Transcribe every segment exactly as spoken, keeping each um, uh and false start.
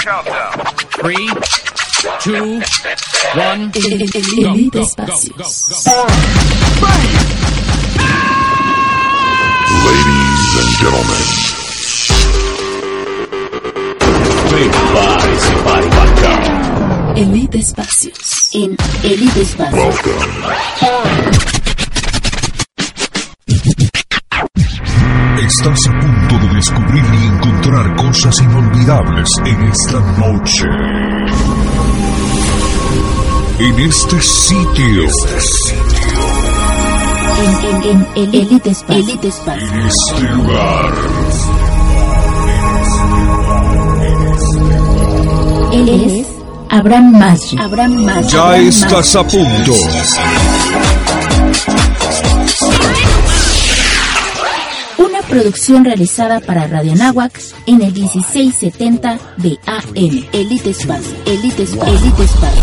Three, two, one, Elite Espacios. Ladies and gentlemen, prepare-se para embarcar. Elite Espacios. En Elite Espacios. Estás a punto de descubrir y encontrar cosas inolvidables en esta noche. En este sitio. Este sitio. En, en, en Elite Espacios. Elite Espacios. En este lugar. Él es Abraham Masri. Abraham Masri. Ya Abraham estás Masri. a punto. Una producción realizada para Radio Anáhuac en el dieciséis setenta de A M. Elite Espacio. Elite Espacio. Elite Espacio.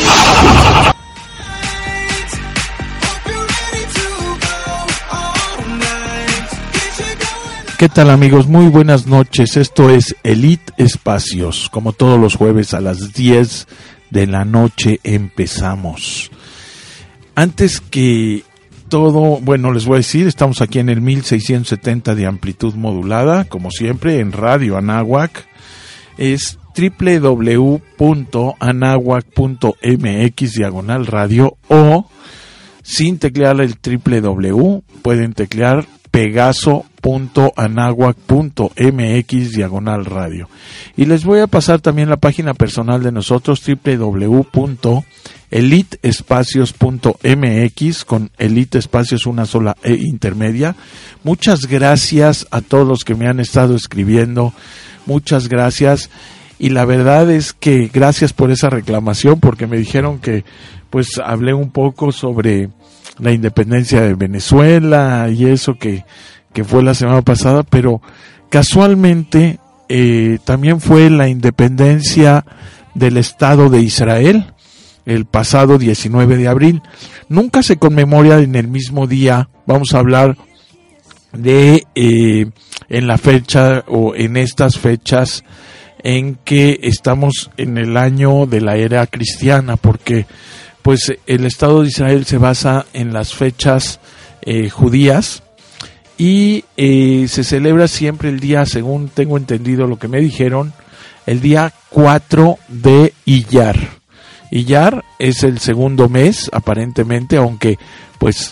¿Qué tal, amigos? Muy buenas noches. Esto es Elite Espacios. Como todos los jueves a las diez de la noche empezamos. Antes que todo, bueno, les voy a decir, estamos aquí en el mil seiscientos setenta de amplitud modulada, como siempre, en Radio Anáhuac. Es doble u doble u doble u punto anáhuac punto m x diagonal radio, o sin teclear el doble u doble u doble u, pueden teclear pegaso punto anáhuac punto m x diagonal radio. Y les voy a pasar también la página personal de nosotros, doble u doble u doble u punto elite espacios punto m x, con Elite Espacios una sola E intermedia. Muchas gracias a todos los que me han estado escribiendo, muchas gracias. Y la verdad es que gracias por esa reclamación, porque me dijeron que pues hablé un poco sobre la independencia de Venezuela y eso que, que fue la semana pasada, pero casualmente eh, también fue la independencia del Estado de Israel el pasado diecinueve de abril. Nunca se conmemora en el mismo día. Vamos a hablar de eh, en la fecha o en estas fechas en que estamos en el año de la era cristiana, porque pues el Estado de Israel se basa en las fechas eh, judías y eh, se celebra siempre el día, según tengo entendido lo que me dijeron, el día cuatro de Iyar. Iyar es el segundo mes, aparentemente, aunque pues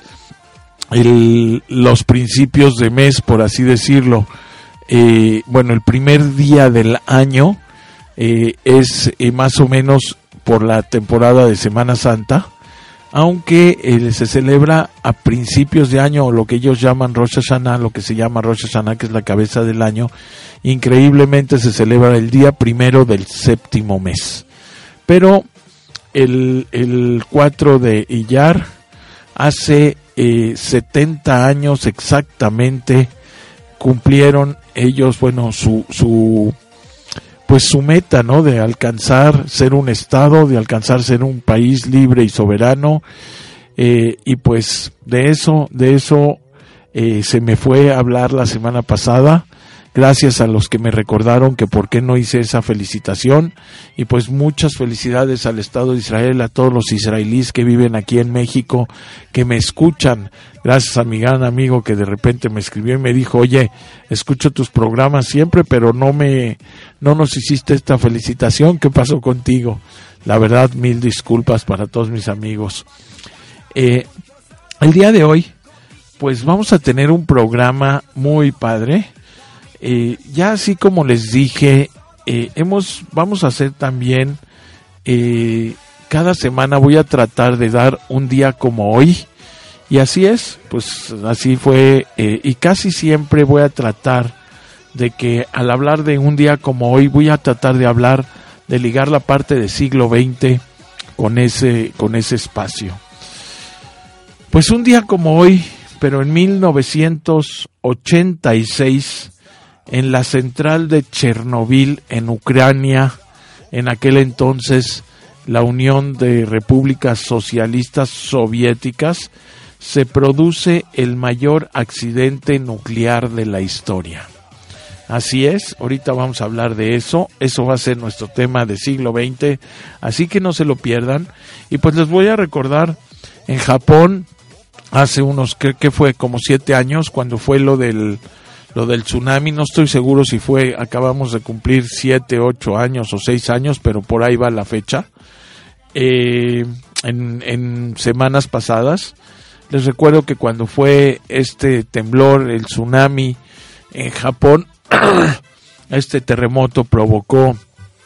el, los principios de mes, por así decirlo, eh, bueno, el primer día del año eh, es eh, más o menos por la temporada de Semana Santa, aunque eh, se celebra a principios de año, o lo que ellos llaman Rosh Hashanah, lo que se llama Rosh Hashanah, que es la cabeza del año. Increíblemente se celebra el día primero del séptimo mes. Pero el, el cuatro de Iyar, hace eh, setenta años exactamente, cumplieron ellos, bueno, su, su pues su meta, ¿no?, de alcanzar ser un estado, de alcanzar ser un país libre y soberano, eh, y pues de eso, de eso eh, se me fue a hablar la semana pasada. Gracias a los que me recordaron que por qué no hice esa felicitación, y pues muchas felicidades al Estado de Israel, a todos los israelíes que viven aquí en México, que me escuchan. Gracias a mi gran amigo que de repente me escribió y me dijo: oye, escucho tus programas siempre, pero no me, no nos hiciste esta felicitación, ¿qué pasó contigo? La verdad, mil disculpas para todos mis amigos. Eh, el día de hoy, pues vamos a tener un programa muy padre. Eh, ya así como les dije, eh, hemos, vamos a hacer también, eh, cada semana voy a tratar de dar un día como hoy, y así es, pues así fue, eh, y casi siempre voy a tratar de que al hablar de un día como hoy, voy a tratar de hablar, de ligar la parte del siglo veinte con ese, con ese espacio. Pues un día como hoy, pero en mil novecientos ochenta y seis, en la central de Chernobyl, en Ucrania, en aquel entonces la Unión de Repúblicas Socialistas Soviéticas, se produce el mayor accidente nuclear de la historia. Así es, ahorita vamos a hablar de eso, eso va a ser nuestro tema de siglo veinte, así que no se lo pierdan. Y pues les voy a recordar, en Japón, hace unos, creo que fue como siete años, cuando fue lo del, lo del tsunami, no estoy seguro si fue, acabamos de cumplir siete, ocho años o seis años, pero por ahí va la fecha, eh, en, en semanas pasadas. Les recuerdo que cuando fue este temblor, el tsunami en Japón, este terremoto provocó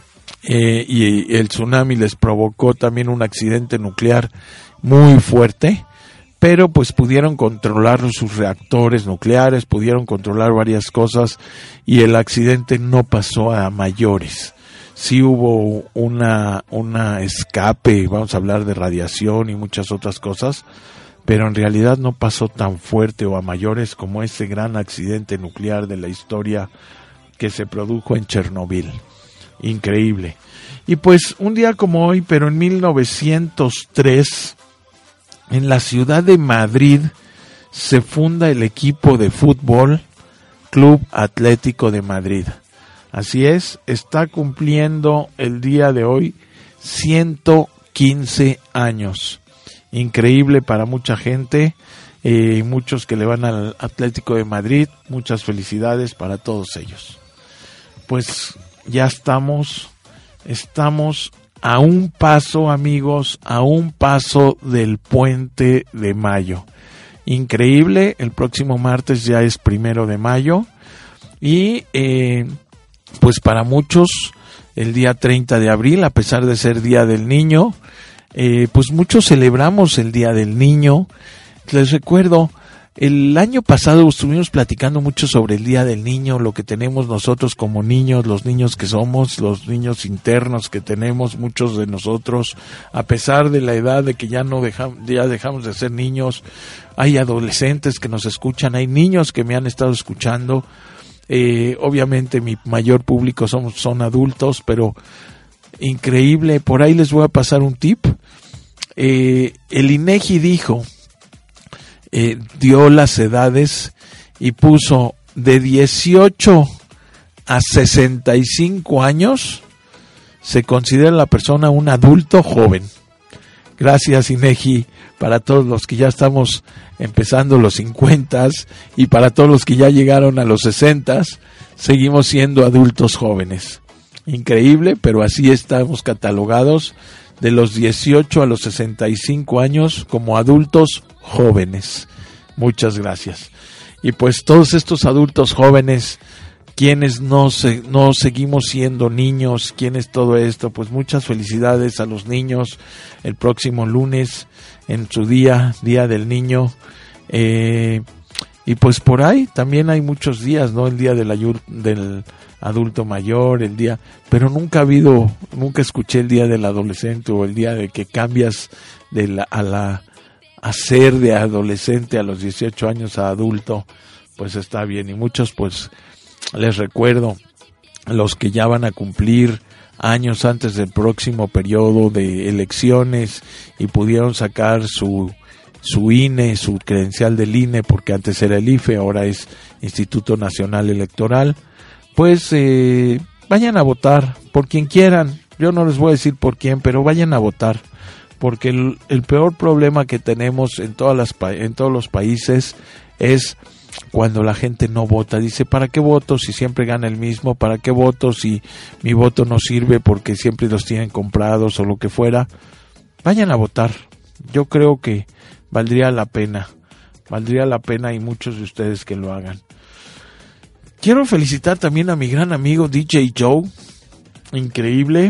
eh, y el tsunami les provocó también un accidente nuclear muy fuerte, pero pues pudieron controlar sus reactores nucleares, pudieron controlar varias cosas y el accidente no pasó a mayores. Sí hubo una, una escape, vamos a hablar de radiación y muchas otras cosas, pero en realidad no pasó tan fuerte o a mayores como ese gran accidente nuclear de la historia que se produjo en Chernobyl. Increíble. Y pues un día como hoy, pero en mil novecientos tres, en la ciudad de Madrid, se funda el equipo de fútbol Club Atlético de Madrid. Así es, está cumpliendo el día de hoy ciento quince años. Increíble para mucha gente, eh, muchos que le van al Atlético de Madrid, muchas felicidades para todos ellos. Pues ya estamos, estamos a un paso, amigos, a un paso del Puente de Mayo. Increíble, el próximo martes ya es primero de mayo y eh, pues para muchos el día treinta de abril, a pesar de ser Día del Niño, Eh, pues muchos celebramos el Día del Niño. Les recuerdo, el año pasado estuvimos platicando mucho sobre el Día del Niño, lo que tenemos nosotros como niños, los niños que somos, los niños internos que tenemos, muchos de nosotros, a pesar de la edad de que ya no dejamos, ya dejamos de ser niños. Hay adolescentes que nos escuchan, hay niños que me han estado escuchando. Eh, obviamente mi mayor público son, son adultos, pero increíble. Por ahí les voy a pasar un tip. Eh, el INEGI dijo, eh, dio las edades y puso de dieciocho a sesenta y cinco años, se considera la persona un adulto joven. Gracias, INEGI, para todos los que ya estamos empezando los cincuentas y para todos los que ya llegaron a los sesentas, seguimos siendo adultos jóvenes. Increíble, pero así estamos catalogados de los dieciocho a los sesenta y cinco años como adultos jóvenes. Muchas gracias. Y pues todos estos adultos jóvenes, quienes no, se, no seguimos siendo niños, quienes todo esto, pues muchas felicidades a los niños el próximo lunes en su día, Día del Niño. Eh, y pues por ahí también hay muchos días, ¿no? El día del, ayur, del adulto mayor, el día, pero nunca ha habido, nunca escuché el día del adolescente o el día de que cambias de la, a la a ser de adolescente a los dieciocho años a adulto. Pues está bien. Y muchos, pues les recuerdo, los que ya van a cumplir años antes del próximo periodo de elecciones y pudieron sacar su su I N E, su credencial del I N E, porque antes era el I F E, ahora es Instituto Nacional Electoral, pues eh, vayan a votar por quien quieran. Yo no les voy a decir por quién, pero vayan a votar, porque el, el peor problema que tenemos en todas las en todos los países es cuando la gente no vota. Dice, ¿para qué voto si siempre gana el mismo? ¿Para qué voto si mi voto no sirve porque siempre los tienen comprados o lo que fuera? Vayan a votar. Yo creo que valdría la pena. Valdría la pena y muchos de ustedes que lo hagan. Quiero felicitar también a mi gran amigo D J Joe. Increíble.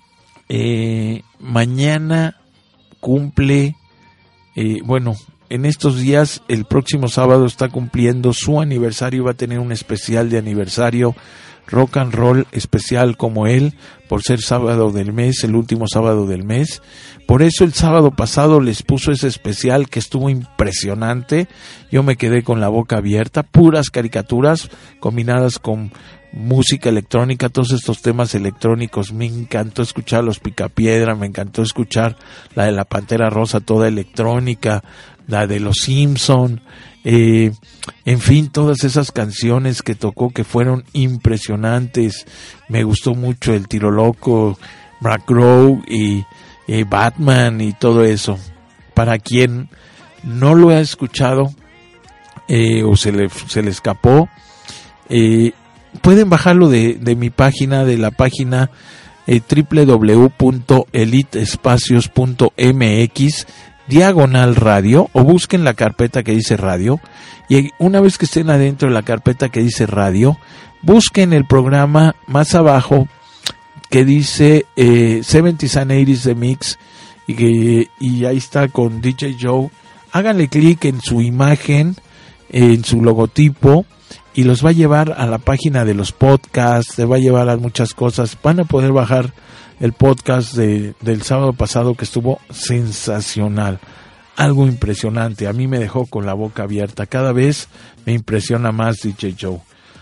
Eh, mañana cumple, eh, bueno, en estos días, el próximo sábado está cumpliendo su aniversario, va a tener un especial de aniversario, rock and roll especial como él, por ser sábado del mes, el último sábado del mes. Por eso el sábado pasado les puso ese especial que estuvo impresionante. Yo me quedé con la boca abierta, puras caricaturas combinadas con música electrónica, todos estos temas electrónicos. Me encantó escuchar los Picapiedra, me encantó escuchar la de la Pantera Rosa, toda electrónica, la de los Simpson, eh, en fin, todas esas canciones que tocó que fueron impresionantes. Me gustó mucho El Tiro Loco, McGraw y, y Batman y todo eso. Para quien no lo ha escuchado eh, o se le, se le escapó, eh, pueden bajarlo de, de mi página, de la página eh, doble u doble u doble u punto elite espacios punto m x diagonal radio, o busquen la carpeta que dice radio, y una vez que estén adentro de la carpeta que dice radio, busquen el programa más abajo que dice eh, seventies and eighties The Mix, y, que, y ahí está con D J Joe. Háganle clic en su imagen, en su logotipo, y los va a llevar a la página de los podcasts, se va a llevar a muchas cosas. Van a poder bajar el podcast de, del sábado pasado, que estuvo sensacional, algo impresionante. A mí me dejó con la boca abierta, cada vez me impresiona más D J Joe.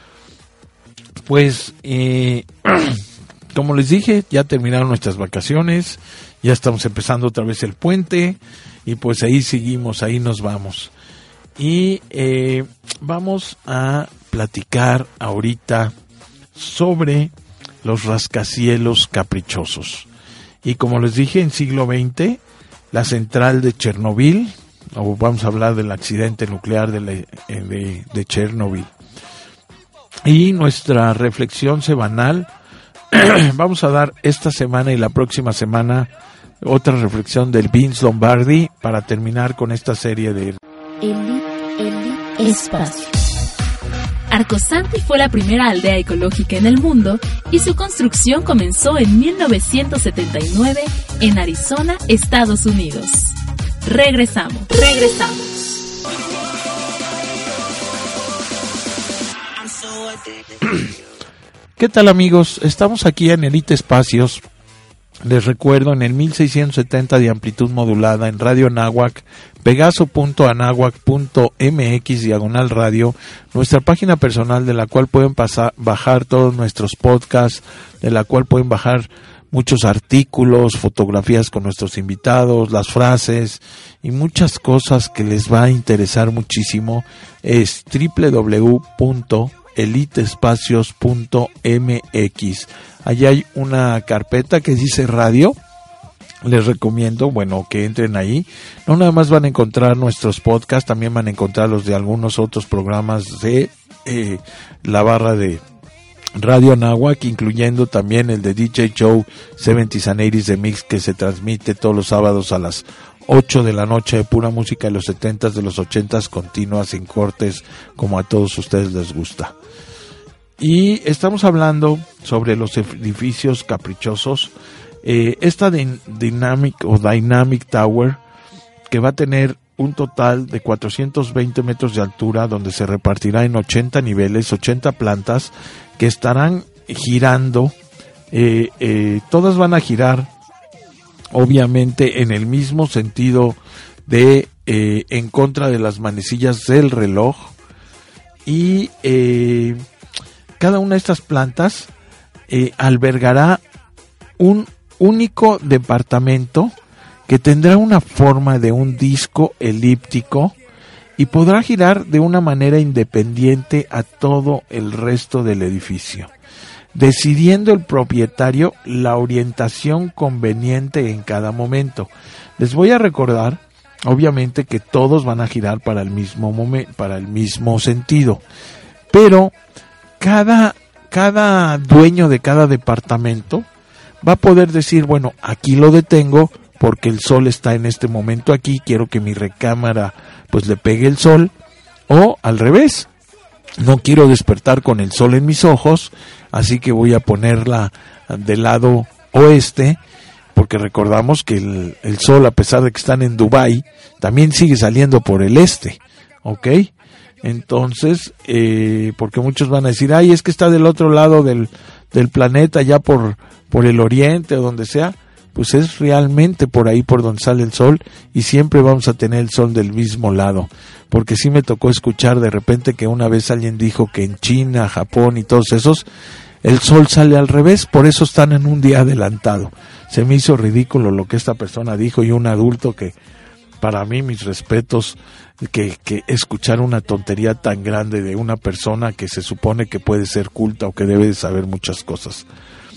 Pues, eh, como les dije, ya terminaron nuestras vacaciones, ya estamos empezando otra vez el puente, y pues ahí seguimos, ahí nos vamos. Y eh, vamos a platicar ahorita sobre los rascacielos caprichosos. Y como les dije, en siglo veinte, la central de Chernobyl, o vamos a hablar del accidente nuclear de, la, de, de Chernobyl. Y nuestra reflexión semanal, vamos a dar esta semana y la próxima semana otra reflexión del Vince Lombardi para terminar con esta serie de Elite, Elite Espacio. Arcosanti fue la primera aldea ecológica en el mundo y su construcción comenzó en mil novecientos setenta y nueve en Arizona, Estados Unidos. Regresamos, regresamos. ¿Qué tal, amigos? Estamos aquí en Elite Espacios. Les recuerdo, en el mil seiscientos setenta de amplitud modulada en Radio Anáhuac, pegaso punto anáhuac punto m x diagonal radio, nuestra página personal de la cual pueden pasar, bajar todos nuestros podcasts, de la cual pueden bajar muchos artículos, fotografías con nuestros invitados, las frases y muchas cosas que les va a interesar muchísimo. Es doble u doble u doble u punto elite espacios punto m x. Allí hay una carpeta que dice radio. Les recomiendo, bueno, que entren ahí. No nada más van a encontrar nuestros podcasts, también van a encontrar los de algunos otros programas de eh, la barra de Radio Anáhuac, incluyendo también el de D J Joe seventies and eighties The Mix, que se transmite todos los sábados a las ocho de la noche, de pura música de los setentas, de los ochentas, continuas, sin cortes, como a todos ustedes les gusta. Y estamos hablando sobre los edificios caprichosos. Eh, esta de Dynamic o Dynamic Tower, que va a tener un total de cuatrocientos veinte metros de altura, donde se repartirá en ochenta niveles, ochenta plantas, que estarán girando. Eh, eh, todas van a girar, obviamente, en el mismo sentido de eh, en contra de las manecillas del reloj. Y eh, cada una de estas plantas eh, albergará un único departamento que tendrá una forma de un disco elíptico y podrá girar de una manera independiente a todo el resto del edificio, decidiendo el propietario la orientación conveniente en cada momento. Les voy a recordar, obviamente, que todos van a girar para el mismo momento, para el mismo sentido, pero cada cada dueño de cada departamento va a poder decir, bueno, aquí lo detengo porque el sol está en este momento aquí, quiero que mi recámara pues le pegue el sol, o al revés, no quiero despertar con el sol en mis ojos, así que voy a ponerla del lado oeste, porque recordamos que el, el sol, a pesar de que están en Dubái, también sigue saliendo por el este, ¿ok? Entonces, eh, porque muchos van a decir, ay, es que está del otro lado del, del planeta, ya por, por el oriente o donde sea, pues es realmente por ahí por donde sale el sol, y siempre vamos a tener el sol del mismo lado, porque sí me tocó escuchar de repente que una vez alguien dijo que en China, Japón y todos esos, el sol sale al revés, por eso están en un día adelantado. Se me hizo ridículo lo que esta persona dijo, y un adulto que para mí mis respetos que, que escuchar una tontería tan grande de una persona que se supone que puede ser culta o que debe de saber muchas cosas.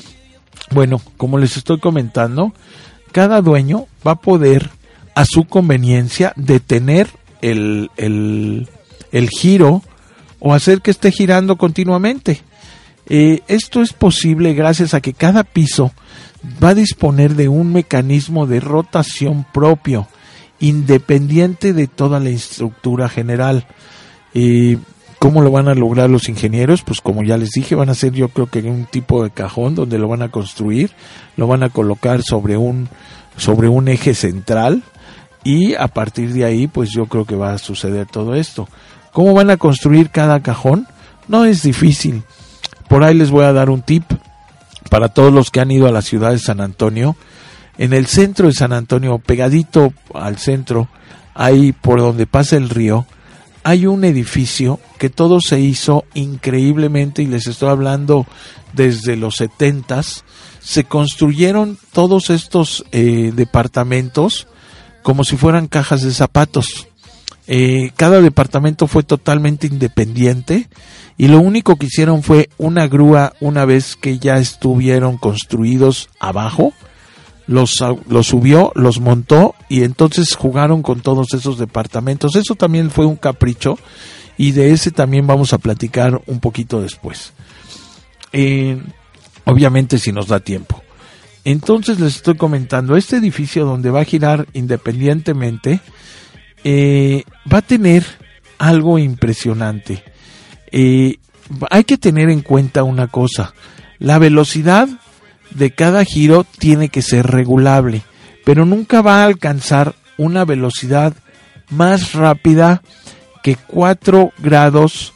Bueno, como les estoy comentando, cada dueño va a poder a su conveniencia detener el, el, el giro o hacer que esté girando continuamente. Eh, esto es posible gracias a que cada piso va a disponer de un mecanismo de rotación propio, independiente de toda la estructura general. Eh, ¿Cómo lo van a lograr los ingenieros? Pues como ya les dije, van a hacer yo creo que un tipo de cajón donde lo van a construir, lo van a colocar sobre un, sobre un eje central y a partir de ahí pues yo creo que va a suceder todo esto. ¿Cómo van a construir cada cajón? No es difícil. Por ahí les voy a dar un tip para todos los que han ido a la ciudad de San Antonio. En el centro de San Antonio, pegadito al centro, ahí por donde pasa el río, hay un edificio que todo se hizo increíblemente, y les estoy hablando desde los setentas. Se construyeron todos estos eh, departamentos como si fueran cajas de zapatos. Eh, cada departamento fue totalmente independiente y lo único que hicieron fue una grúa una vez que ya estuvieron construidos abajo, los, los subió, los montó y entonces jugaron con todos esos departamentos. Eso también fue un capricho y de ese también vamos a platicar un poquito después. Eh, obviamente si nos da tiempo. Entonces les estoy comentando, este edificio donde va a girar independientemente, Eh, va a tener algo impresionante. Eh, hay que tener en cuenta una cosa: la velocidad de cada giro tiene que ser regulable, pero nunca va a alcanzar una velocidad más rápida que cuatro grados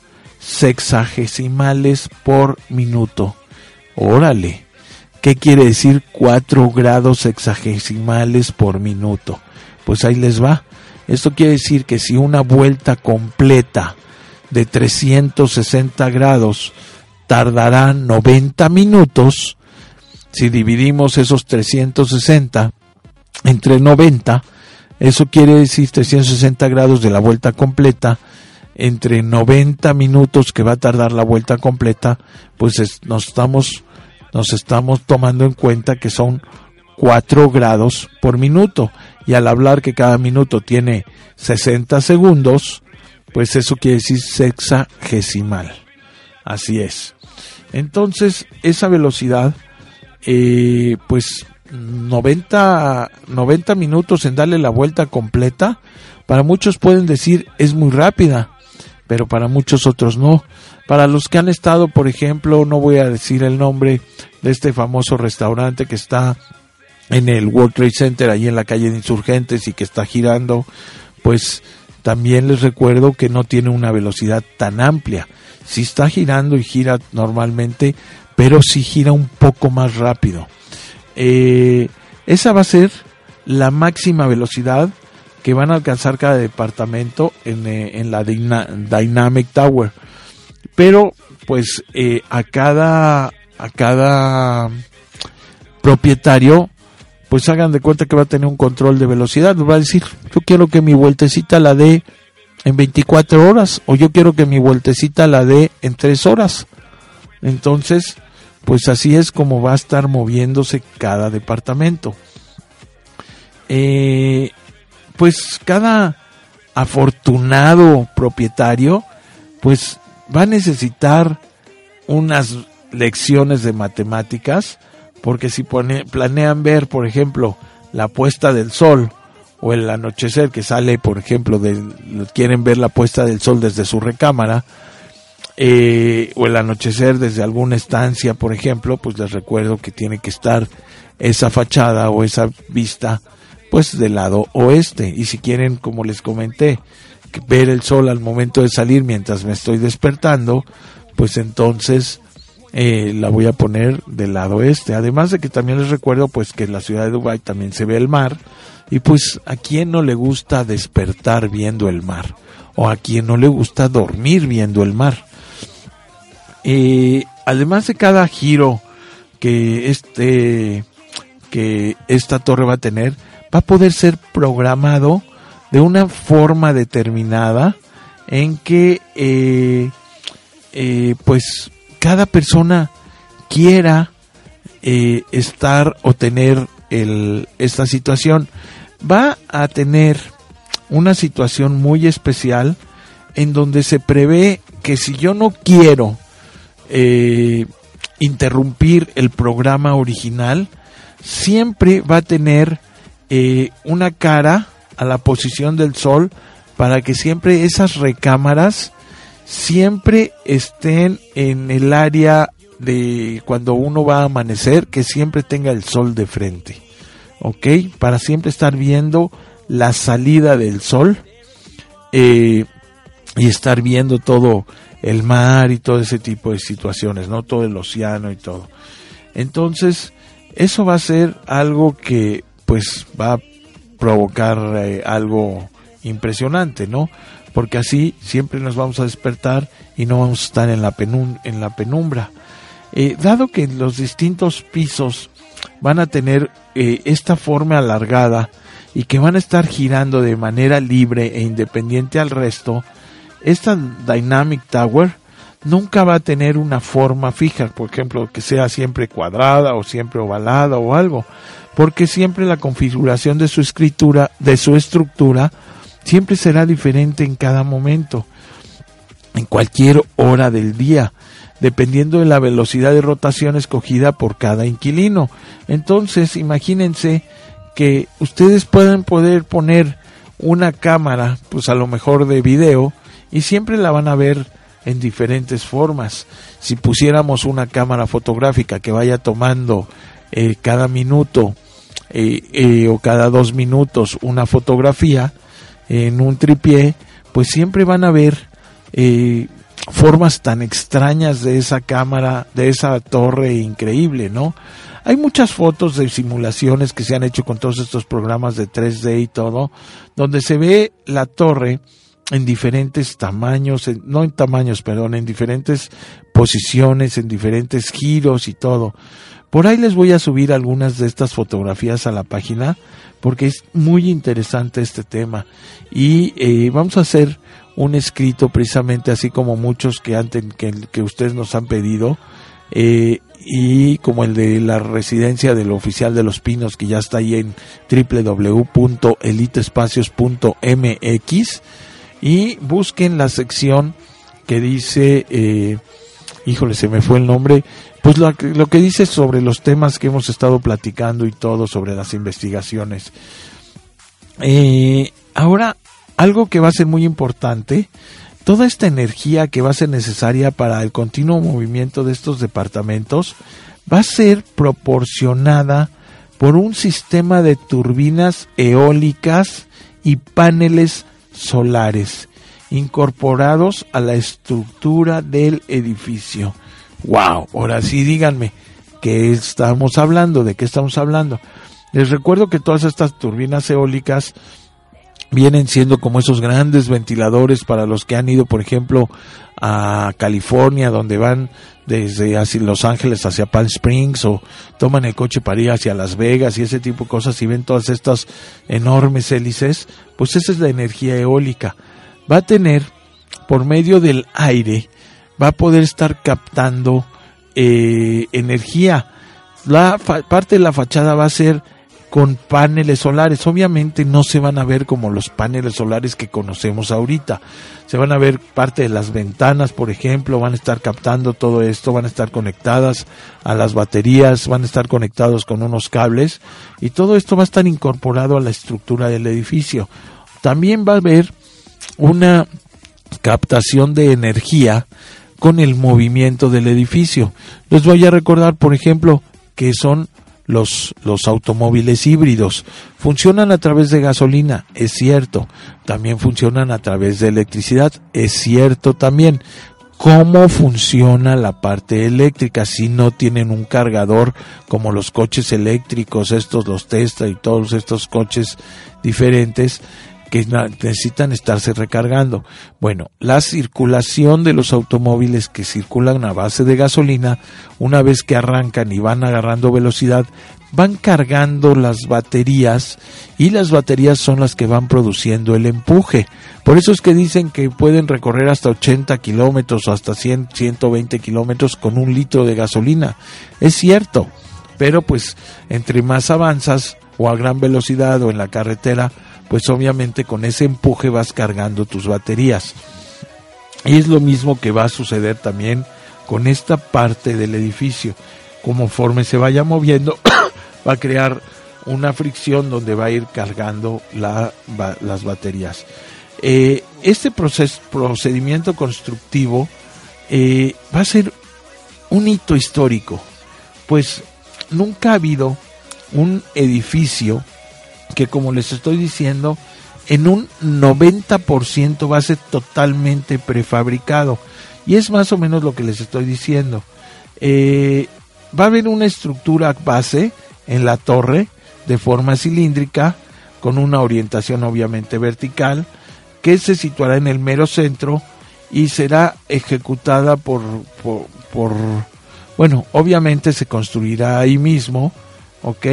sexagesimales por minuto. Órale, ¿qué quiere decir cuatro grados sexagesimales por minuto? Pues ahí les va. Esto quiere decir que si una vuelta completa de trescientos sesenta grados tardará noventa minutos, si dividimos esos trescientos sesenta entre noventa, eso quiere decir trescientos sesenta grados de la vuelta completa entre noventa minutos que va a tardar la vuelta completa, pues es, nos estamos nos estamos tomando en cuenta que son cuatro grados por minuto. Y al hablar que cada minuto tiene sesenta segundos, pues eso quiere decir sexagesimal. Así es. Entonces, esa velocidad, eh, pues noventa, noventa minutos en darle la vuelta completa, para muchos pueden decir es muy rápida, pero para muchos otros no. Para los que han estado, por ejemplo, no voy a decir el nombre de este famoso restaurante que está en el World Trade Center, ahí en la calle de Insurgentes y que está girando, pues también les recuerdo que no tiene una velocidad tan amplia. Sí está girando y gira normalmente, pero sí gira un poco más rápido. Eh, esa va a ser la máxima velocidad que van a alcanzar cada departamento en, eh, en la Dyna- Dynamic Tower. Pero pues eh, a cada a cada propietario, pues hagan de cuenta que va a tener un control de velocidad. Va a decir, yo quiero que mi vueltecita la dé en veinticuatro horas, o yo quiero que mi vueltecita la dé en tres horas. Entonces, pues así es como va a estar moviéndose cada departamento. Eh, pues cada afortunado propietario, pues va a necesitar unas lecciones de matemáticas, porque si pone, planean ver, por ejemplo, la puesta del sol o el anochecer que sale, por ejemplo, de, quieren ver la puesta del sol desde su recámara, eh, o el anochecer desde alguna estancia, por ejemplo, pues les recuerdo que tiene que estar esa fachada o esa vista pues del lado oeste. Y si quieren, como les comenté, ver el sol al momento de salir mientras me estoy despertando, pues entonces eh, la voy a poner del lado este. Además de que también les recuerdo pues que en la ciudad de Dubái también se ve el mar, y pues a quién no le gusta despertar viendo el mar, o a quién no le gusta dormir viendo el mar. Eh, además de cada giro que este que esta torre va a tener, va a poder ser programado de una forma determinada en que eh, eh, pues cada persona quiera eh, estar o tener el, esta situación. Va a tener una situación muy especial en donde se prevé que si yo no quiero eh, interrumpir el programa original, siempre va a tener eh, una cara a la posición del sol para que siempre esas recámaras siempre estén en el área de cuando uno va a amanecer, que siempre tenga el sol de frente, ¿ok? Para siempre estar viendo la salida del sol eh, y estar viendo todo el mar y todo ese tipo de situaciones, ¿no? Todo el océano y todo. Entonces, eso va a ser algo que pues va a provocar eh, algo impresionante, ¿no? Porque así siempre nos vamos a despertar y no vamos a estar en la, penum- en la penumbra. Eh, dado que los distintos pisos van a tener eh, esta forma alargada y que van a estar girando de manera libre e independiente al resto, esta Dynamic Tower nunca va a tener una forma fija, por ejemplo, que sea siempre cuadrada o siempre ovalada o algo, porque siempre la configuración de su escritura, de su estructura, siempre será diferente en cada momento, en cualquier hora del día, dependiendo de la velocidad de rotación escogida por cada inquilino. Entonces, imagínense que ustedes pueden poder poner una cámara, pues a lo mejor de video, y siempre la van a ver en diferentes formas. Si pusiéramos una cámara fotográfica que vaya tomando eh, cada minuto eh, eh, o cada dos minutos una fotografía en un tripié, pues siempre van a ver eh, formas tan extrañas de esa cámara, de esa torre increíble, ¿no? Hay muchas fotos de simulaciones que se han hecho con todos estos programas de tres D y todo, donde se ve la torre en diferentes tamaños, en, no en tamaños, perdón, en diferentes posiciones, en diferentes giros y todo. Por ahí les voy a subir algunas de estas fotografías a la página, porque es muy interesante este tema. Y eh, vamos a hacer un escrito precisamente así como muchos que, antes, que, que ustedes nos han pedido, eh, y como el de la residencia del oficial de Los Pinos, que ya está ahí en doble u doble u doble u punto elite espacios punto m x, y busquen la sección que dice, eh, híjole, se me fue el nombre, pues lo, lo que dice sobre los temas que hemos estado platicando y todo sobre las investigaciones. Eh, ahora, algo que va a ser muy importante, toda esta energía que va a ser necesaria para el continuo movimiento de estos departamentos va a ser proporcionada por un sistema de turbinas eólicas y paneles solares incorporados a la estructura del edificio. Wow, ahora sí díganme, ¿qué estamos hablando? ¿De qué estamos hablando? Les recuerdo que todas estas turbinas eólicas vienen siendo como esos grandes ventiladores para los que han ido, por ejemplo, a California, donde van desde hacia Los Ángeles hacia Palm Springs, o toman el coche para ir hacia Las Vegas y ese tipo de cosas, y ven todas estas enormes hélices. Pues esa es la energía eólica. Va a tener, por medio del aire, va a poder estar captando eh, energía. La fa- parte de la fachada va a ser con paneles solares. Obviamente no se van a ver como los paneles solares que conocemos ahorita. Se van a ver parte de las ventanas, por ejemplo, van a estar captando todo esto, van a estar conectadas a las baterías, van a estar conectados con unos cables, y todo esto va a estar incorporado a la estructura del edificio. También va a haber una captación de energía con el movimiento del edificio. Les voy a recordar, por ejemplo, que son Los, los automóviles híbridos. Funcionan a través de gasolina, es cierto. También funcionan a través de electricidad, es cierto también. ¿Cómo funciona la parte eléctrica si no tienen un cargador como los coches eléctricos, estos, los Tesla y todos estos coches diferentes? que necesitan estarse recargando. Bueno, la circulación de los automóviles que circulan a base de gasolina, una vez que arrancan y van agarrando velocidad, van cargando las baterías, y las baterías son las que van produciendo el empuje. Por eso es que dicen que pueden recorrer hasta ochenta kilómetros o hasta cien, ciento veinte kilómetros con un litro de gasolina. Es cierto, pero pues entre más avanzas o a gran velocidad o en la carretera, pues obviamente con ese empuje vas cargando tus baterías. Y es lo mismo que va a suceder también con esta parte del edificio. Conforme se vaya moviendo, va a crear una fricción donde va a ir cargando la, va, las baterías. Eh, este proces, procedimiento constructivo eh, va a ser un hito histórico, pues nunca ha habido un edificio que, como les estoy diciendo, en un noventa por ciento va a ser totalmente prefabricado, y es más o menos lo que les estoy diciendo. Eh, va a haber una estructura base en la torre de forma cilíndrica, con una orientación obviamente vertical, que se situará en el mero centro y será ejecutada por, por, por bueno, obviamente se construirá ahí mismo, ¿ok?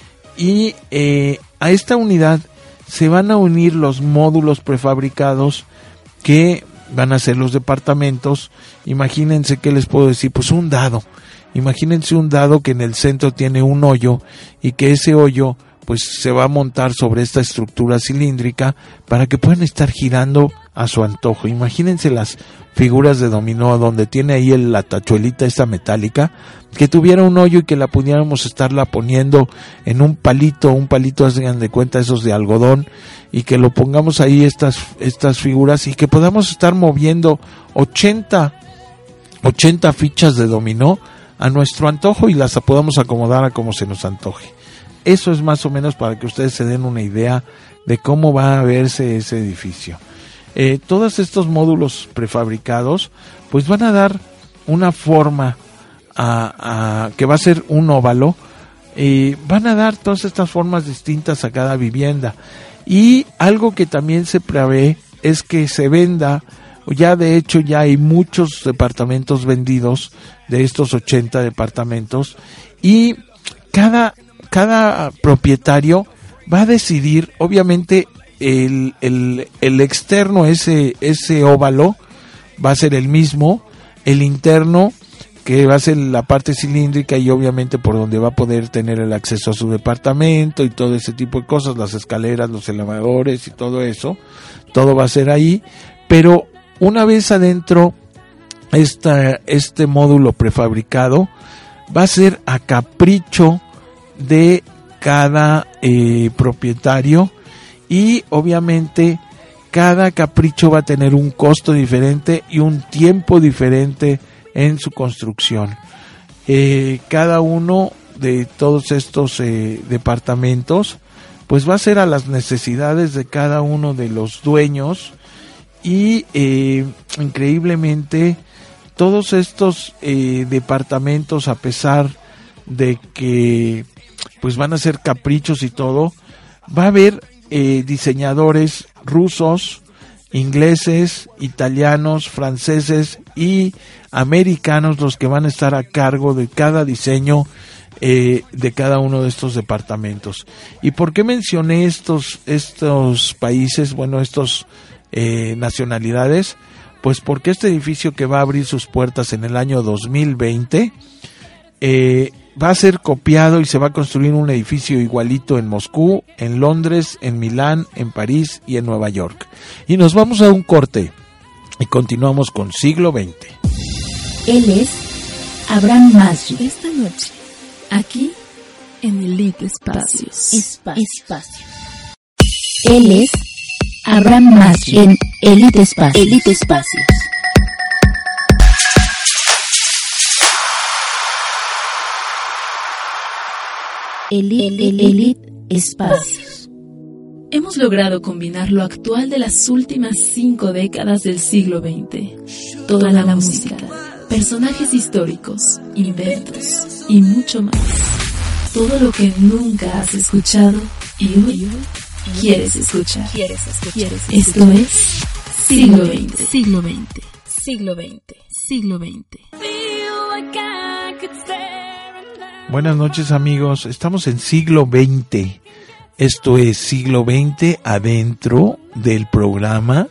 Y eh, a esta unidad se van a unir los módulos prefabricados que van a ser los departamentos. Imagínense, ¿qué les puedo decir? Pues un dado. Imagínense un dado que en el centro tiene un hoyo, y que ese hoyo pues se va a montar sobre esta estructura cilíndrica para que puedan estar girando a su antojo. Imagínense las figuras de dominó donde tiene ahí el, la tachuelita esta metálica, que tuviera un hoyo y que la pudiéramos estarla poniendo en un palito, un palito, hagan de cuenta esos de algodón, y que lo pongamos ahí estas, estas figuras, y que podamos estar moviendo ochenta fichas de dominó a nuestro antojo y las podamos acomodar a como se nos antoje. Eso es más o menos para que ustedes se den una idea de cómo va a verse ese edificio. Eh, todos estos módulos prefabricados pues van a dar una forma a, a que va a ser un óvalo, eh, van a dar todas estas formas distintas a cada vivienda. Y algo que también se prevé es que se venda, ya de hecho ya hay muchos departamentos vendidos de estos ochenta departamentos, y cada cada propietario va a decidir, obviamente el, el, el externo, ese, ese óvalo va a ser el mismo, el interno, que va a ser la parte cilíndrica y obviamente por donde va a poder tener el acceso a su departamento y todo ese tipo de cosas, las escaleras, los elevadores y todo eso, todo va a ser ahí. Pero una vez adentro, esta, este módulo prefabricado va a ser a capricho de cada eh, propietario, y obviamente cada capricho va a tener un costo diferente y un tiempo diferente en su construcción. Eh, cada uno de todos estos eh, departamentos pues va a ser a las necesidades de cada uno de los dueños, y eh, increíblemente todos estos eh, departamentos, a pesar de que pues van a ser caprichos y todo, va a haber eh, diseñadores rusos, ingleses, italianos, franceses y americanos los que van a estar a cargo de cada diseño eh, de cada uno de estos departamentos. ¿Y por qué mencioné estos estos países, bueno, estos eh, nacionalidades? Pues porque este edificio, que va a abrir sus puertas en el año dos mil veinte, eh, va a ser copiado y se va a construir un edificio igualito en Moscú, en Londres, en Milán, en París y en Nueva York. Y nos vamos a un corte y continuamos con Siglo veinte. Él es Abraham Masri. Esta noche, aquí en Elite Espacios. Espacios. Espacios. Él es Abraham Masri en Elite Espacios. Elite Espacios. Elite, Elite Espacios. Hemos logrado combinar lo actual de las últimas cinco décadas del siglo veinte. Toda la música, personajes históricos, inventos y mucho más. Todo lo que nunca has escuchado y hoy quieres escuchar. ¿Quieres escuchar? Esto es Siglo veinte. Siglo veinte. Siglo veinte. Siglo veinte. Buenas noches, amigos. Estamos en Siglo veinte. Esto es Siglo veinte adentro del programa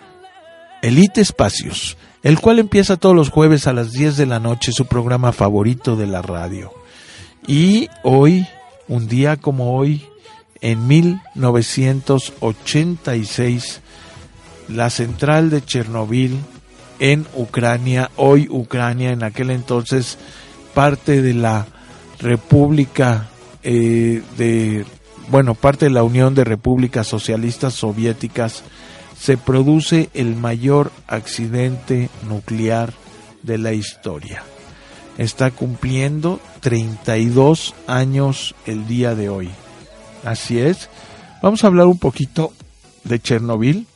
Elite Espacios, el cual empieza todos los jueves a las diez de la noche, su programa favorito de la radio. Y hoy, un día como hoy, en mil novecientos ochenta y seis, la central de Chernobyl en Ucrania, hoy Ucrania, en aquel entonces parte de la República eh, de, bueno, parte de la Unión de Repúblicas Socialistas Soviéticas, se produce el mayor accidente nuclear de la historia. Está cumpliendo treinta y dos años el día de hoy. Así es. Vamos a hablar un poquito de Chernobyl.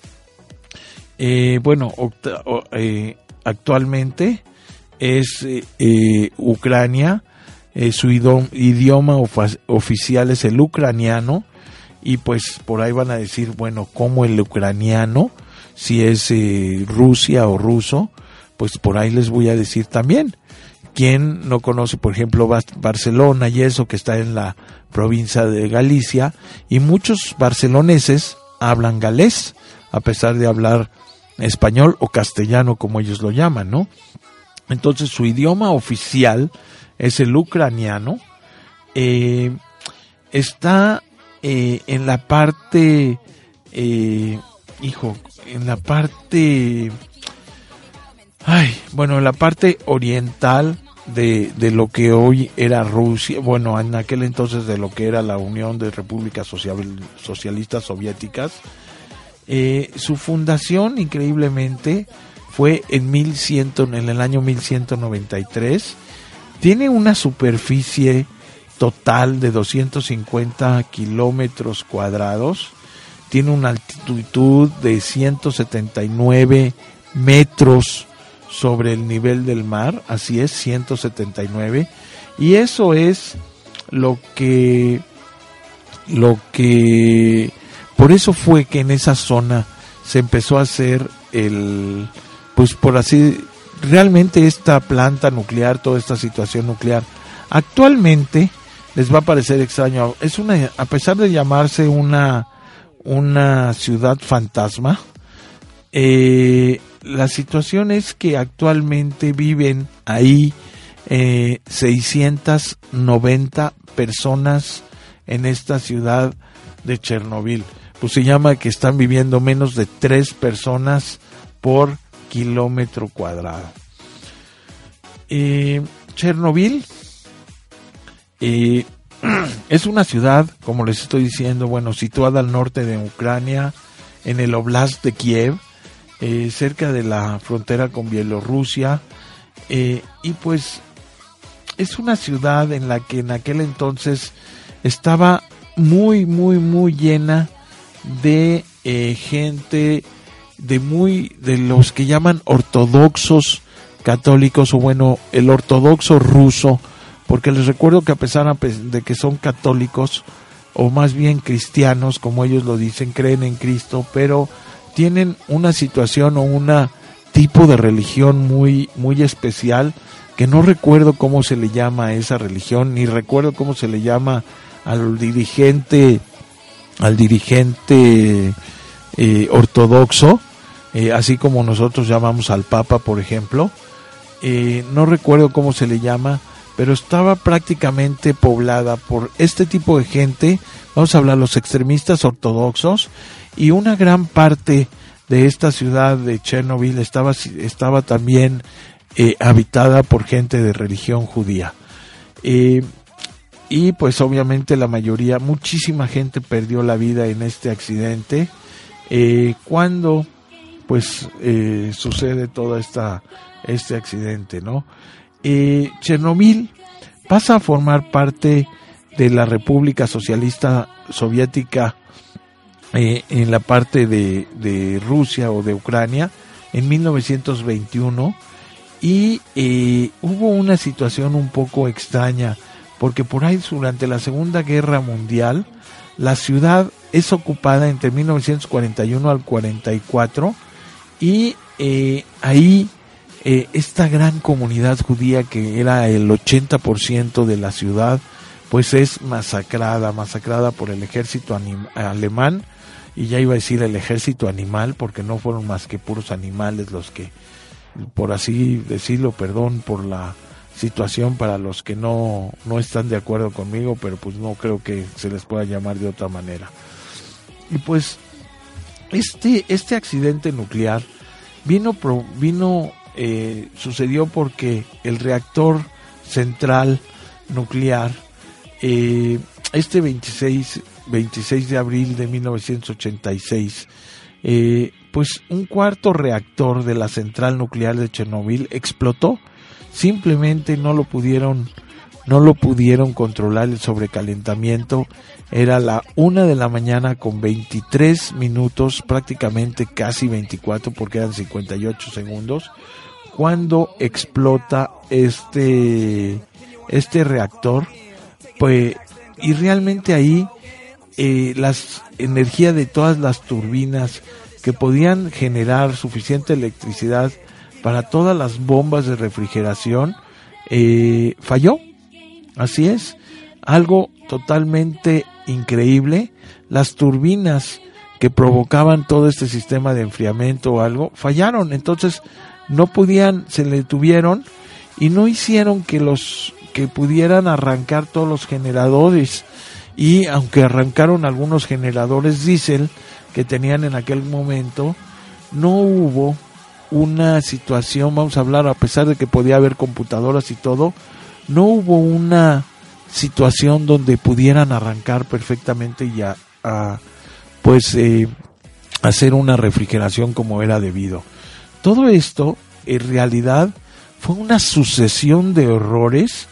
Eh, bueno, octa, eh, actualmente es eh, eh, Ucrania. Eh, su idom, idioma of, oficial es el ucraniano. Y pues por ahí van a decir, bueno, ¿cómo el ucraniano? Si es eh, Rusia o ruso, pues por ahí les voy a decir también. ¿Quién no conoce, por ejemplo, Barcelona y eso, que está en la provincia de Galicia? Y muchos barceloneses hablan galés, a pesar de hablar español o castellano, como ellos lo llaman, ¿no? Entonces su idioma oficial es el ucraniano. Eh, está... Eh, en la parte, eh, hijo, en la parte, ay, bueno, en la parte oriental de, de lo que hoy era Rusia, bueno, en aquel entonces de lo que era la Unión de Repúblicas Social, Socialistas Soviéticas. Eh, su fundación, increíblemente, fue en mil cien, en el año mil ciento noventa y tres. Tiene una superficie total de doscientos cincuenta kilómetros cuadrados, tiene una altitud de ciento setenta y nueve metros sobre el nivel del mar, así es, ciento setenta y nueve, y eso es lo que, lo que, por eso fue que en esa zona se empezó a hacer el, pues por así, realmente esta planta nuclear, toda esta situación nuclear. Actualmente, les va a parecer extraño, es una, a pesar de llamarse una, una ciudad fantasma, eh, la situación es que actualmente viven ahí eh, seiscientas noventa personas en esta ciudad de Chernobyl. Pues se llama que están viviendo menos de tres personas por kilómetro cuadrado. Eh, Chernobyl Eh, es una ciudad, como les estoy diciendo, bueno, situada al norte de Ucrania, en el Oblast de Kiev, eh, cerca de la frontera con Bielorrusia, eh, y pues es una ciudad en la que en aquel entonces estaba muy, muy, muy llena de eh, gente, de muy, de los que llaman ortodoxos católicos, o bueno, el ortodoxo ruso, porque les recuerdo que a pesar de que son católicos, o más bien cristianos, como ellos lo dicen, creen en Cristo, pero tienen una situación o un tipo de religión muy, muy especial, que no recuerdo cómo se le llama a esa religión, ni recuerdo cómo se le llama al dirigente, al dirigente eh, ortodoxo, eh, así como nosotros llamamos al Papa, por ejemplo. Eh, no recuerdo cómo se le llama, pero estaba prácticamente poblada por este tipo de gente. Vamos a hablar los extremistas ortodoxos, y una gran parte de esta ciudad de Chernobyl estaba, estaba también eh, habitada por gente de religión judía. Eh, y pues obviamente la mayoría, muchísima gente perdió la vida en este accidente, eh, cuando pues eh, sucede todo esta, este accidente, ¿no? Eh, Chernobyl pasa a formar parte de la República Socialista Soviética eh, en la parte de, de Rusia o de Ucrania en mil novecientos veintiuno, y eh, hubo una situación un poco extraña, porque por ahí durante la Segunda Guerra Mundial la ciudad es ocupada entre mil novecientos cuarenta y uno al cuarenta y cuatro, y eh, ahí eh, esta gran comunidad judía, que era el ochenta por ciento de la ciudad, pues es masacrada, masacrada por el ejército anim- alemán, y ya iba a decir el ejército animal, porque no fueron más que puros animales los que, por así decirlo, perdón por la situación para los que no, no están de acuerdo conmigo, pero pues no creo que se les pueda llamar de otra manera. Y pues este, este accidente nuclear vino, pro, vino eh, sucedió porque el reactor central nuclear, eh, este veintiséis de abril de mil novecientos ochenta y seis, eh, pues un cuarto reactor de la central nuclear de Chernobyl explotó. Simplemente no lo pudieron, no lo pudieron controlar el sobrecalentamiento. Era la una de la mañana con veintitrés minutos, prácticamente casi veinticuatro, porque eran cincuenta y ocho segundos, cuando explota este, este reactor. Pues, y realmente ahí eh, las energía de todas las turbinas que podían generar suficiente electricidad para todas las bombas de refrigeración, eh, falló. Así es, algo totalmente increíble. Las turbinas que provocaban todo este sistema de enfriamiento o algo, fallaron. Entonces no podían, se le detuvieron y no hicieron que los que pudieran arrancar todos los generadores. Y aunque arrancaron algunos generadores diésel que tenían en aquel momento, no hubo una situación, vamos a hablar, a pesar de que podía haber computadoras y todo, no hubo una situación donde pudieran arrancar perfectamente y a, a pues eh, hacer una refrigeración como era debido. Todo esto en realidad fue una sucesión de errores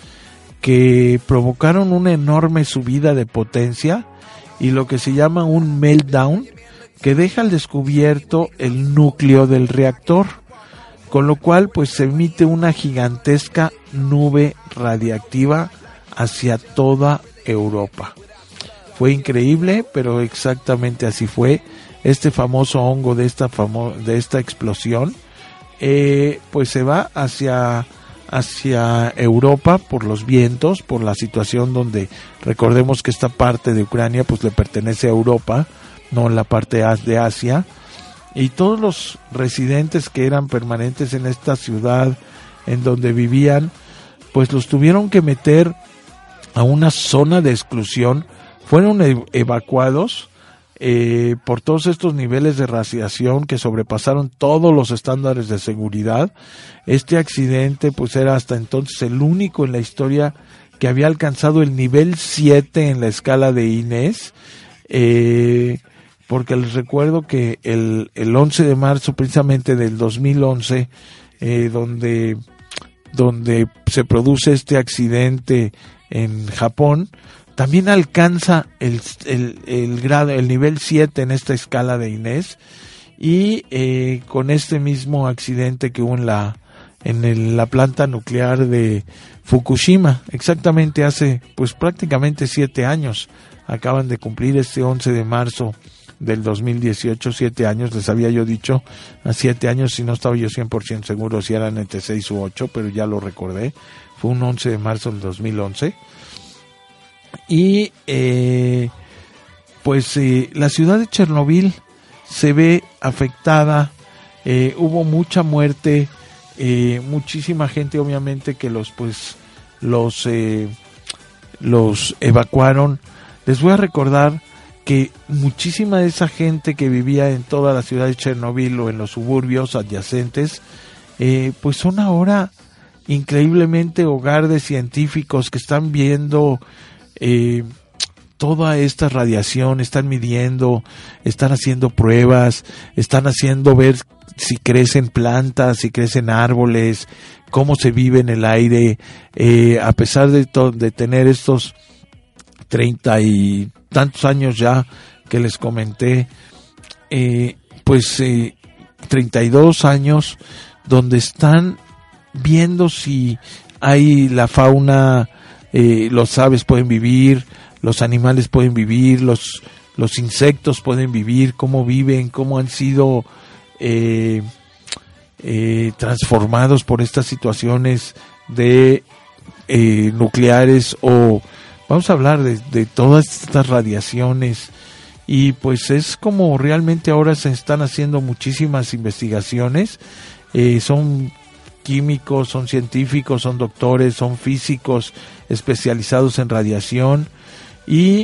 que provocaron una enorme subida de potencia y lo que se llama un meltdown, que deja al descubierto el núcleo del reactor, con lo cual pues se emite una gigantesca nube radiactiva hacia toda Europa. Fue increíble, pero exactamente así fue. Este famoso hongo de esta famo- de esta explosión eh, pues se va hacia hacia Europa por los vientos, por la situación donde recordemos que esta parte de Ucrania pues le pertenece a Europa, no la parte de Asia, y todos los residentes que eran permanentes en esta ciudad en donde vivían, pues los tuvieron que meter a una zona de exclusión, fueron ev- evacuados eh, por todos estos niveles de radiación que sobrepasaron todos los estándares de seguridad. Este accidente pues era hasta entonces el único en la historia que había alcanzado el nivel siete en la escala de Inés, eh, porque les recuerdo que el, el once de marzo precisamente del dos mil once, eh, donde, donde se produce este accidente en Japón, también alcanza el, el, el grado, el nivel siete en esta escala de Inés, y eh, con este mismo accidente que hubo en la, en el, la planta nuclear de Fukushima, exactamente hace pues prácticamente siete años, acaban de cumplir este once de marzo del dos mil dieciocho, siete años, les había yo dicho, a siete años, si no estaba yo cien por ciento seguro si eran entre seis u ocho, pero ya lo recordé, fue un once de marzo del dos mil once, y eh, pues eh, la ciudad de Chernobyl se ve afectada, eh, hubo mucha muerte, eh, muchísima gente obviamente que los pues los eh, los evacuaron. Les voy a recordar que muchísima de esa gente que vivía en toda la ciudad de Chernobyl o en los suburbios adyacentes, eh, pues son ahora increíblemente hogar de científicos que están viendo eh, toda esta radiación, están midiendo, están haciendo pruebas, están haciendo ver si crecen plantas, si crecen árboles, cómo se vive en el aire, eh, a pesar de, to- de tener estos treinta y tantos años ya que les comenté, eh, pues eh, treinta y dos años donde están viendo si hay la fauna, eh, los aves pueden vivir, los animales pueden vivir, los los insectos pueden vivir, cómo viven, cómo han sido eh, eh, transformados por estas situaciones de eh, nucleares, o vamos a hablar de, de todas estas radiaciones. Y pues es como realmente ahora se están haciendo muchísimas investigaciones, eh, son químicos, son científicos, son doctores, son físicos especializados en radiación, y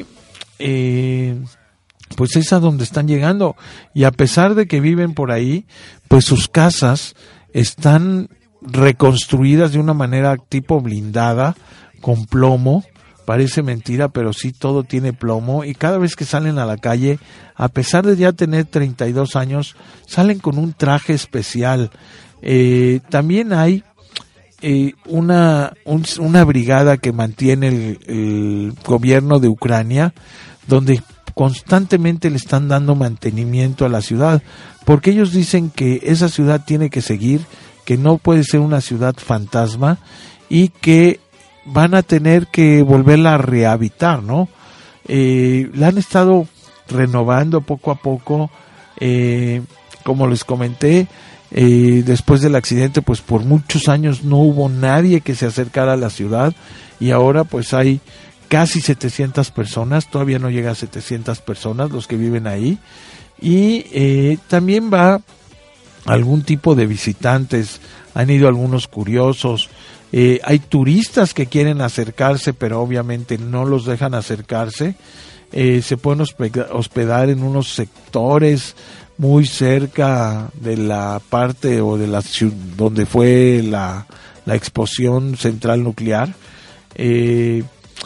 eh, pues es a donde están llegando. Y a pesar de que viven por ahí, pues sus casas están reconstruidas de una manera tipo blindada, con plomo. Parece mentira, pero sí, todo tiene plomo, y cada vez que salen a la calle, a pesar de ya tener treinta y dos años, salen con un traje especial. Eh, también hay eh, una, un, una brigada que mantiene el, el gobierno de Ucrania, donde constantemente le están dando mantenimiento a la ciudad, porque ellos dicen que esa ciudad tiene que seguir, que no puede ser una ciudad fantasma, y que van a tener que volverla a rehabilitar, ¿no? Eh, la han estado renovando poco a poco, eh, como les comenté, eh, después del accidente, pues por muchos años no hubo nadie que se acercara a la ciudad, y ahora pues hay casi setecientas personas, todavía no llega a setecientas personas los que viven ahí, y eh, también va algún tipo de visitantes, han ido algunos curiosos. Eh, hay turistas que quieren acercarse, pero obviamente no los dejan acercarse. Eh, se pueden hospedar, hospedar en unos sectores muy cerca de la parte o de la ciudad donde fue la, la explosión central nuclear. Eh,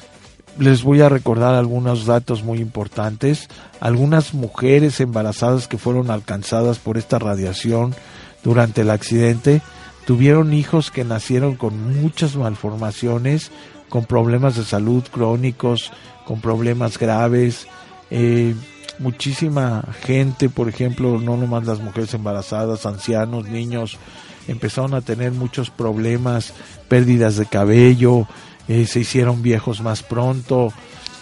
les voy a recordar algunos datos muy importantes. Algunas mujeres embarazadas que fueron alcanzadas por esta radiación durante el accidente tuvieron hijos que nacieron con muchas malformaciones, con problemas de salud crónicos, con problemas graves. Eh, muchísima gente, por ejemplo, no nomás las mujeres embarazadas, ancianos, niños, empezaron a tener muchos problemas, pérdidas de cabello, eh, se hicieron viejos más pronto.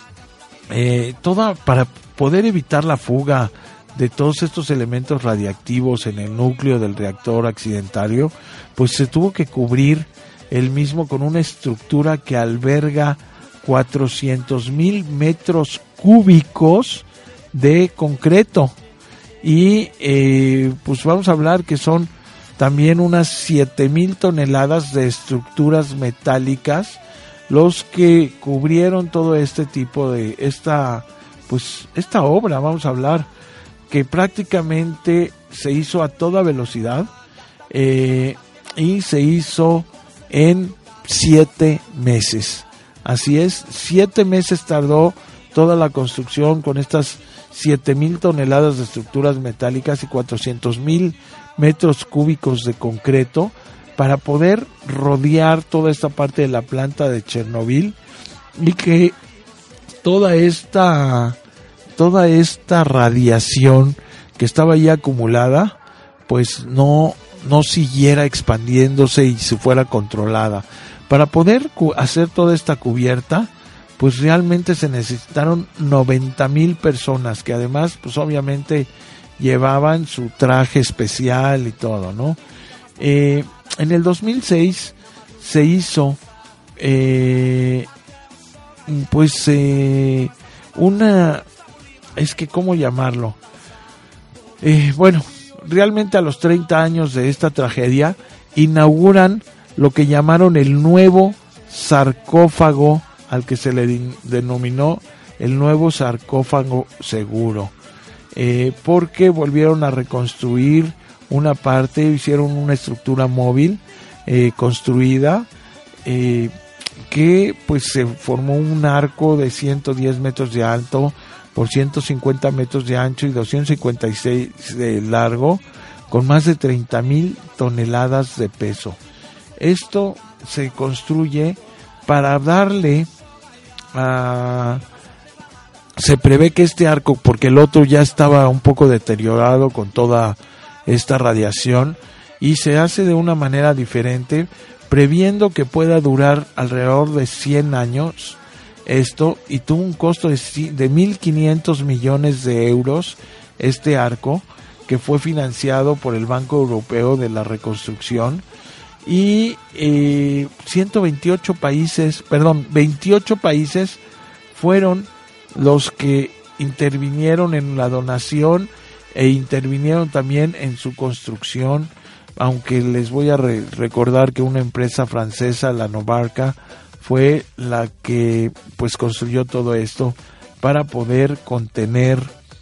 Eh, toda para poder evitar la fuga de todos estos elementos radiactivos en el núcleo del reactor accidentario, pues se tuvo que cubrir el mismo con una estructura que alberga cuatrocientos mil metros cúbicos de concreto, y eh, pues vamos a hablar que son también unas siete mil toneladas de estructuras metálicas los que cubrieron todo este tipo de esta pues esta obra, vamos a hablar, que prácticamente se hizo a toda velocidad, eh, y se hizo en siete meses. Así es, siete meses tardó toda la construcción con estas siete mil toneladas de estructuras metálicas y cuatrocientos mil metros cúbicos de concreto para poder rodear toda esta parte de la planta de Chernobyl, y que toda esta toda esta radiación que estaba ahí acumulada pues no no siguiera expandiéndose y se fuera controlada. Para poder cu- hacer toda esta cubierta, pues realmente se necesitaron noventa mil personas, que además pues obviamente llevaban su traje especial y todo, ¿no? Eh, en el dos mil seis se hizo eh, pues eh, una, es que cómo llamarlo, eh, bueno, realmente a los treinta años de esta tragedia inauguran lo que llamaron el nuevo sarcófago, al que se le de- denominó el nuevo sarcófago seguro, eh, porque volvieron a reconstruir una parte, hicieron una estructura móvil eh, construida, eh, que pues se formó un arco de ciento diez metros de alto por ciento cincuenta metros de ancho y doscientos cincuenta y seis de largo, con más de treinta mil toneladas de peso. Esto se construye para darle a... Se prevé que este arco, porque el otro ya estaba un poco deteriorado con toda esta radiación, y se hace de una manera diferente, previendo que pueda durar alrededor de cien años, esto, y tuvo un costo de, de mil quinientos millones de euros este arco, que fue financiado por el Banco Europeo de la Reconstrucción, y eh, ciento veintiocho países, perdón, veintiocho países fueron los que intervinieron en la donación e intervinieron también en su construcción, aunque les voy a re- recordar que una empresa francesa, la Novarca, fue la que pues construyó todo esto para poder contener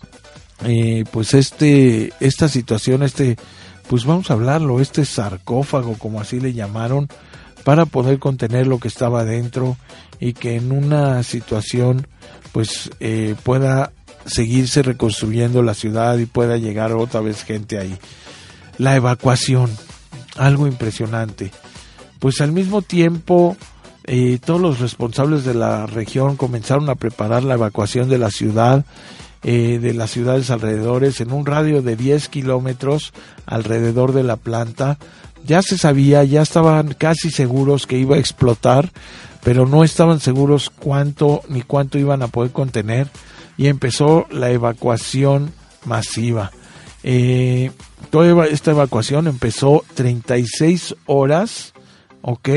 eh, pues este esta situación, este pues vamos a hablarlo, este sarcófago, como así le llamaron, para poder contener lo que estaba dentro y que en una situación pues eh, pueda seguirse reconstruyendo la ciudad y pueda llegar otra vez gente ahí. La evacuación, algo impresionante. Pues al mismo tiempo, eh, todos los responsables de la región comenzaron a preparar la evacuación de la ciudad, eh, de las ciudades alrededores, en un radio de diez kilómetros alrededor de la planta. Ya se sabía, ya estaban casi seguros que iba a explotar, pero no estaban seguros cuánto ni cuánto iban a poder contener, y empezó la evacuación masiva. Eh, toda esta evacuación empezó treinta y seis horas, ok,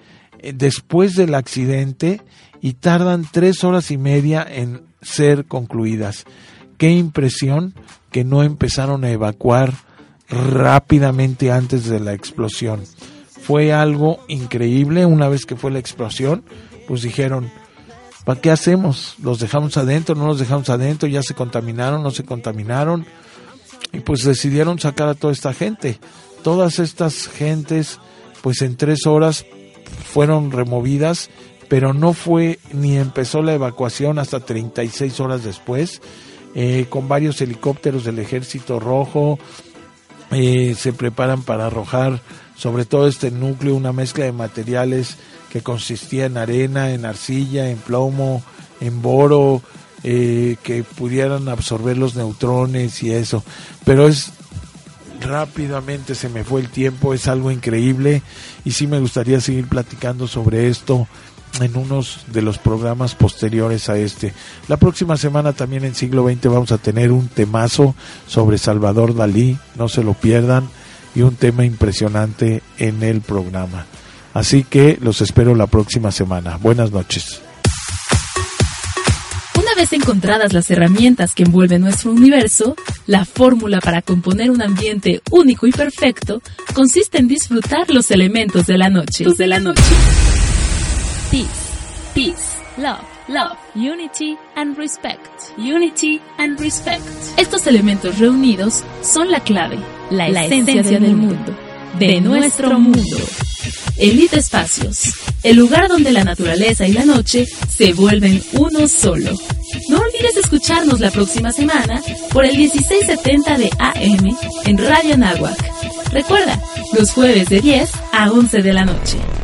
después del accidente, y tardan tres horas y media en ser concluidas. Qué impresión que no empezaron a evacuar rápidamente antes de la explosión. Fue algo increíble. Una vez que fue la explosión, pues dijeron, ¿para qué hacemos? ¿Los dejamos adentro? ¿No los dejamos adentro? ¿Ya se contaminaron? ¿No se contaminaron? Y pues decidieron sacar a toda esta gente. Todas estas gentes, pues en tres horas fueron removidas, pero no fue ni empezó la evacuación hasta treinta y seis horas después, eh, con varios helicópteros del Ejército Rojo. Eh, se preparan para arrojar sobre todo este núcleo una mezcla de materiales que consistía en arena, en arcilla, en plomo, en boro, eh, que pudieran absorber los neutrones y eso. Pero es rápidamente se me fue el tiempo, es algo increíble, y sí me gustaría seguir platicando sobre esto en unos de los programas posteriores a este. La próxima semana también en Siglo veinte vamos a tener un temazo sobre Salvador Dalí, no se lo pierdan, y un tema impresionante en el programa. Así que los espero la próxima semana. Buenas noches. Una vez encontradas las herramientas que envuelven nuestro universo, la fórmula para componer un ambiente único y perfecto consiste en disfrutar los elementos de la noche. De la noche. Peace, peace, love, love, unity and respect, unity and respect. Estos elementos reunidos son la clave, la, la esencia, esencia del, del mundo, de, de nuestro mundo. Elite Espacios, el lugar donde la naturaleza y la noche se vuelven uno solo. No olvides escucharnos la próxima semana por el dieciséis setenta de A M en Radio Anáhuac. Recuerda, los jueves de diez a once de la noche.